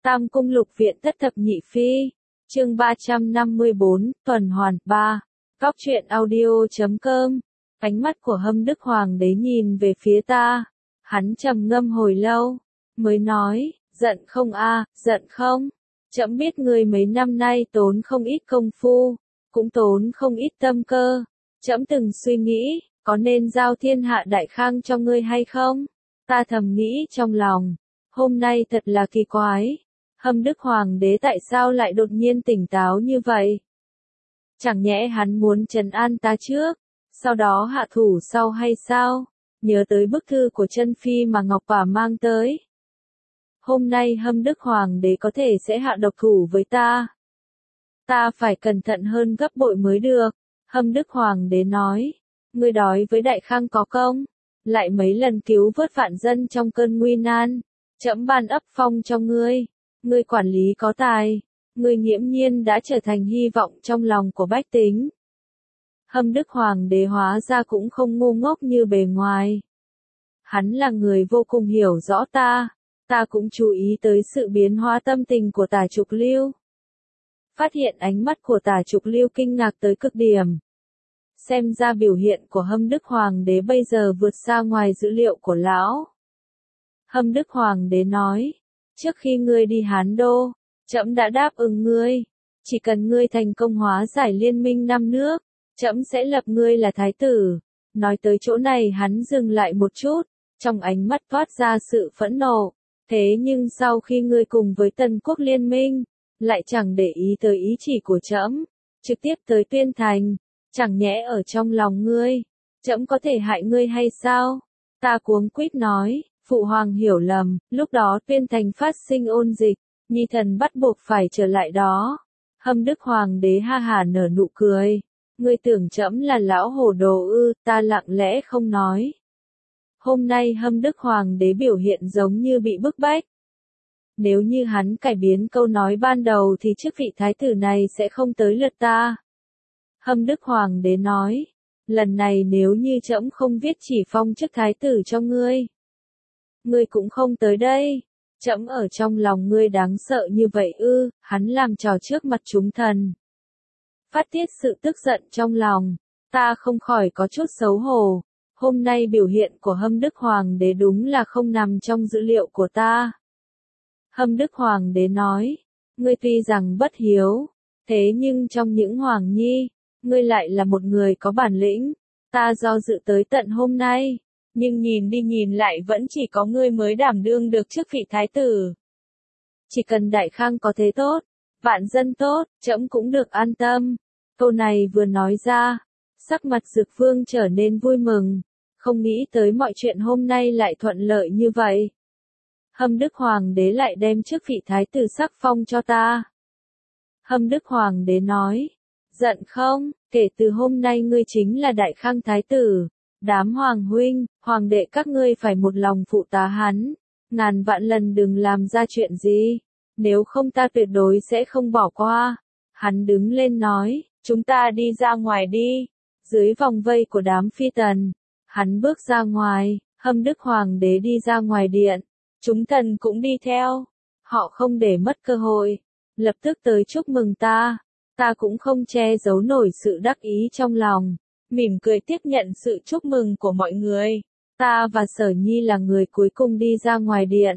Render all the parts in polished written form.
Tam Cung Lục Viện Thất Thập Nhị Phi, chương 354, tuần hoàn 3. Góc truyện audio.com. Ánh mắt của Hâm Đức Hoàng đế nhìn về phía ta. Hắn trầm ngâm hồi lâu, mới nói, giận không a, giận không? Trẫm biết ngươi mấy năm nay tốn không ít công phu, cũng tốn không ít tâm cơ. Trẫm từng suy nghĩ, có nên giao thiên hạ đại khang cho ngươi hay không? Ta thầm nghĩ trong lòng, hôm nay thật là kỳ quái. Hâm Đức Hoàng đế tại sao lại đột nhiên tỉnh táo như vậy? Chẳng nhẽ hắn muốn trấn an ta trước, sau đó hạ thủ sau hay sao? Nhớ tới bức thư của Chân Phi mà Ngọc Quả mang tới. Hôm nay Hâm Đức Hoàng đế có thể sẽ hạ độc thủ với ta. Ta phải cẩn thận hơn gấp bội mới được. Hâm Đức Hoàng đế nói, ngươi đói với Đại Khang có công, lại mấy lần cứu vớt vạn dân trong cơn nguy nan, trẫm ban ấp phong cho ngươi. Ngươi quản lý có tài, ngươi nghiễm nhiên đã trở thành hy vọng trong lòng của bách tính. Hâm Đức Hoàng đế hóa ra cũng không ngu ngốc như bề ngoài. Hắn là người vô cùng hiểu rõ ta cũng chú ý tới sự biến hóa tâm tình của Tả Trục Lưu. Phát hiện ánh mắt của Tả Trục Lưu kinh ngạc tới cực điểm. Xem ra biểu hiện của Hâm Đức Hoàng đế bây giờ vượt xa ngoài dữ liệu của lão. Hâm Đức Hoàng đế nói, trước khi ngươi đi Hán Đô, trẫm đã đáp ứng ngươi, chỉ cần ngươi thành công hóa giải liên minh 5 nước, trẫm sẽ lập ngươi là thái tử. Nói tới chỗ này hắn dừng lại một chút, trong ánh mắt toát ra sự phẫn nộ. Thế nhưng sau khi ngươi cùng với Tần Quốc liên minh, lại chẳng để ý tới ý chỉ của trẫm, trực tiếp tới Tuyên Thành, chẳng nhẽ ở trong lòng ngươi, trẫm có thể hại ngươi hay sao? Ta cuống quýt nói, Phụ Hoàng hiểu lầm, lúc đó Tuyên Thành phát sinh ôn dịch, Nhi thần bắt buộc phải trở lại đó. Hâm Đức Hoàng đế ha hả nở nụ cười, ngươi tưởng trẫm là lão hồ đồ ư? Ta lặng lẽ không nói. Hôm nay Hâm Đức Hoàng đế biểu hiện giống như bị bức bách. Nếu như hắn cải biến câu nói ban đầu thì chức vị thái tử này sẽ không tới lượt ta. Hâm Đức Hoàng đế nói, lần này nếu như trẫm không viết chỉ phong chức thái tử cho ngươi, ngươi cũng không tới đây. Trẫm ở trong lòng ngươi đáng sợ như vậy ư? Hắn làm trò trước mặt chúng thần, phát tiết sự tức giận trong lòng. Ta không khỏi có chút xấu hổ. Hôm nay biểu hiện của Hâm Đức Hoàng đế đúng là không nằm trong dữ liệu của ta. Hâm Đức Hoàng đế nói, ngươi tuy rằng bất hiếu, thế nhưng trong những hoàng nhi, ngươi lại là một người có bản lĩnh. Ta do dự tới tận hôm nay, nhưng nhìn đi nhìn lại vẫn chỉ có ngươi mới đảm đương được chức vị thái tử. Chỉ cần Đại Khang có thế tốt, vạn dân tốt, trẫm cũng được an tâm. Câu này vừa nói ra, sắc mặt Dực Vương trở nên vui mừng, không nghĩ tới mọi chuyện hôm nay lại thuận lợi như vậy. Hâm Đức Hoàng đế lại đem chức vị thái tử sắc phong cho ta. Hâm Đức Hoàng đế nói, giận không? Kể từ hôm nay ngươi chính là Đại Khang thái tử. Đám hoàng huynh, hoàng đệ các ngươi phải một lòng phụ tá hắn, ngàn vạn lần đừng làm ra chuyện gì, nếu không ta tuyệt đối sẽ không bỏ qua. Hắn đứng lên nói, chúng ta đi ra ngoài đi. Dưới vòng vây của đám phi tần, hắn bước ra ngoài. Hâm Đức Hoàng đế đi ra ngoài điện, chúng thần cũng đi theo. Họ không để mất cơ hội, lập tức tới chúc mừng ta. Ta cũng không che giấu nổi sự đắc ý trong lòng, mỉm cười tiếp nhận sự chúc mừng của mọi người. Ta và Sở Nhi là người cuối cùng đi ra ngoài điện.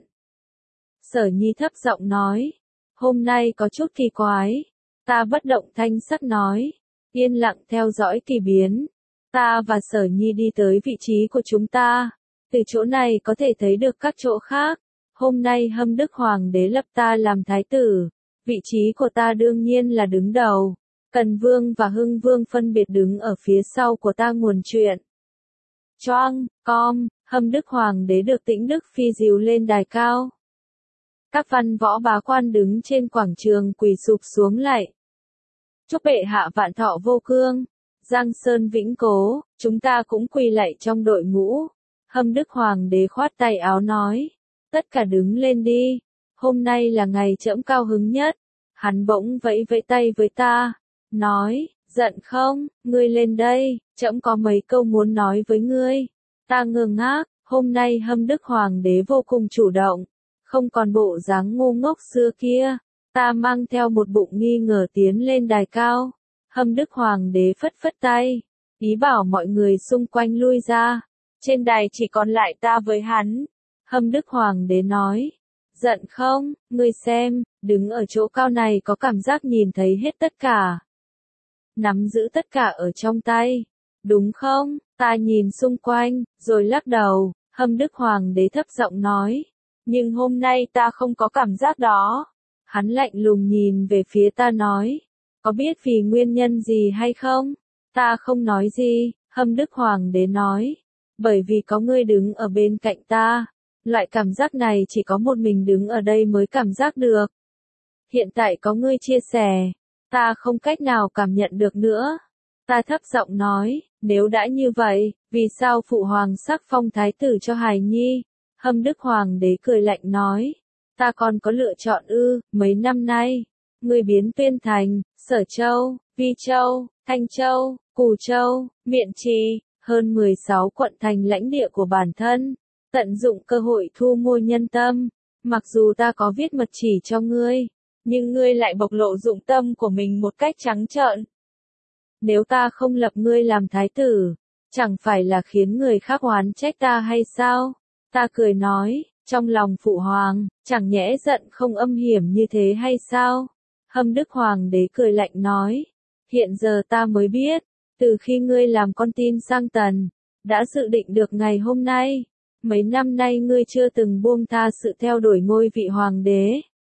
Sở Nhi thấp giọng nói, hôm nay có chút kỳ quái. Ta bất động thanh sắc nói, yên lặng theo dõi kỳ biến. Ta và Sở Nhi đi tới vị trí của chúng ta. Từ chỗ này có thể thấy được các chỗ khác. Hôm nay Hâm Đức Hoàng đế lập ta làm thái tử. Vị trí của ta đương nhiên là đứng đầu. Cần Vương và Hưng Vương phân biệt đứng ở phía sau của ta nguồn chuyện. Choang, com, Hâm Đức Hoàng đế được Tĩnh Đức Phi dìu lên đài cao. Các văn võ bá quan đứng trên quảng trường quỳ sụp xuống lạy. Chúc bệ hạ vạn thọ vô cương, Giang Sơn vĩnh cố. Chúng ta cũng quỳ lạy trong đội ngũ. Hâm Đức Hoàng đế khoát tay áo nói, tất cả đứng lên đi. Hôm nay là ngày trẫm cao hứng nhất. Hắn bỗng vẫy vẫy tay với ta, nói, giận không? Ngươi lên đây, trẫm có mấy câu muốn nói với ngươi. Ta ngơ ngác, hôm nay Hâm Đức Hoàng đế vô cùng chủ động, không còn bộ dáng ngu ngốc xưa kia. Ta mang theo một bụng nghi ngờ tiến lên đài cao. Hâm Đức Hoàng đế phất phất tay, ý bảo mọi người xung quanh lui ra. Trên đài chỉ còn lại ta với hắn. Hâm Đức Hoàng đế nói, giận không, ngươi xem, đứng ở chỗ cao này có cảm giác nhìn thấy hết tất cả. Nắm giữ tất cả ở trong tay, đúng không? Ta nhìn xung quanh, rồi lắc đầu. Hâm Đức Hoàng đế thấp giọng nói, nhưng hôm nay ta không có cảm giác đó. Hắn lạnh lùng nhìn về phía ta nói, có biết vì nguyên nhân gì hay không? Ta không nói gì. Hâm Đức Hoàng đế nói, bởi vì có ngươi đứng ở bên cạnh ta. Loại cảm giác này chỉ có một mình đứng ở đây mới cảm giác được. Hiện tại có ngươi chia sẻ, ta không cách nào cảm nhận được nữa. Ta thấp giọng nói, nếu đã như vậy, vì sao phụ hoàng sắc phong thái tử cho hài nhi? Hâm Đức Hoàng đế cười lạnh nói, ta còn có lựa chọn ư? Mấy năm nay, ngươi biến Tuyên Thành, Sở Châu, Vi Châu, Thanh Châu, Cù Châu, Miện Trì, hơn 16 quận thành lãnh địa của bản thân, tận dụng cơ hội thu mua nhân tâm. Mặc dù ta có viết mật chỉ cho ngươi, nhưng ngươi lại bộc lộ dụng tâm của mình một cách trắng trợn. Nếu ta không lập ngươi làm thái tử, chẳng phải là khiến người khác oán trách ta hay sao? Ta cười nói, trong lòng phụ hoàng, chẳng nhẽ giận không âm hiểm như thế hay sao? Hâm Đức Hoàng đế cười lạnh nói, hiện giờ ta mới biết, từ khi ngươi làm con tin sang Tần, đã dự định được ngày hôm nay. Mấy năm nay ngươi chưa từng buông tha sự theo đuổi ngôi vị hoàng đế.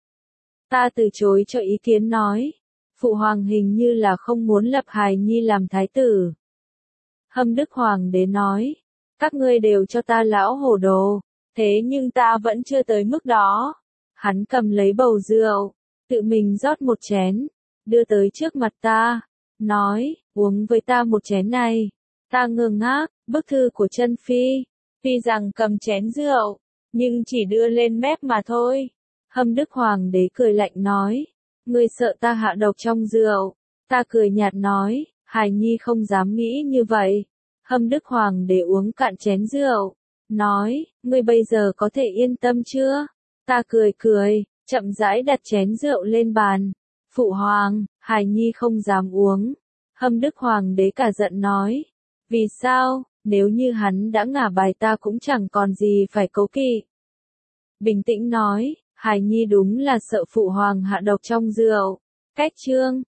Ta từ chối cho ý kiến nói, phụ hoàng hình như là không muốn lập hài nhi làm thái tử. Hâm Đức Hoàng đế nói, các ngươi đều cho ta lão hổ đồ, thế nhưng ta vẫn chưa tới mức đó. Hắn cầm lấy bầu rượu, tự mình rót một chén, đưa tới trước mặt ta, nói, uống với ta một chén này. Ta ngơ ngác, bức thư của Chân Phi, tuy rằng cầm chén rượu, nhưng chỉ đưa lên mép mà thôi. Hâm Đức Hoàng đế cười lạnh nói, ngươi sợ ta hạ độc trong rượu. Ta cười nhạt nói, hài nhi không dám nghĩ như vậy. Hâm Đức Hoàng đế uống cạn chén rượu, nói, ngươi bây giờ có thể yên tâm chưa? Ta cười cười, chậm rãi đặt chén rượu lên bàn. Phụ hoàng, hài nhi không dám uống. Hâm Đức Hoàng đế cả giận nói, vì sao, nếu như hắn đã ngả bài ta cũng chẳng còn gì phải cố kỵ. Bình tĩnh nói, hài nhi đúng là sợ phụ hoàng hạ độc trong rượu. Cách chương